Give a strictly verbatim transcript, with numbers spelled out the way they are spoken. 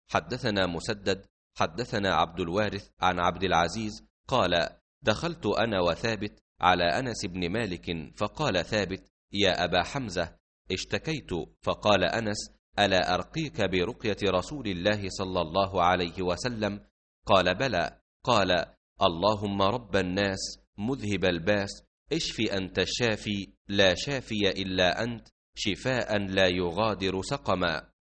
حدثنا مسدد حدثنا عبد الوارث عن عبد العزيز قال: دخلت أنا وثابت على أنس بن مالك، فقال ثابت: يا أبا حمزة، اشتكيت. فقال أنس: ألا أرقيك برقية رسول الله صلى الله عليه وسلم؟ قال: بلى. قال: اللهم رب الناس مذهب الباس، اشف أنت الشافي لا شافي إلا أنت، شفاء لا يغادر سقما.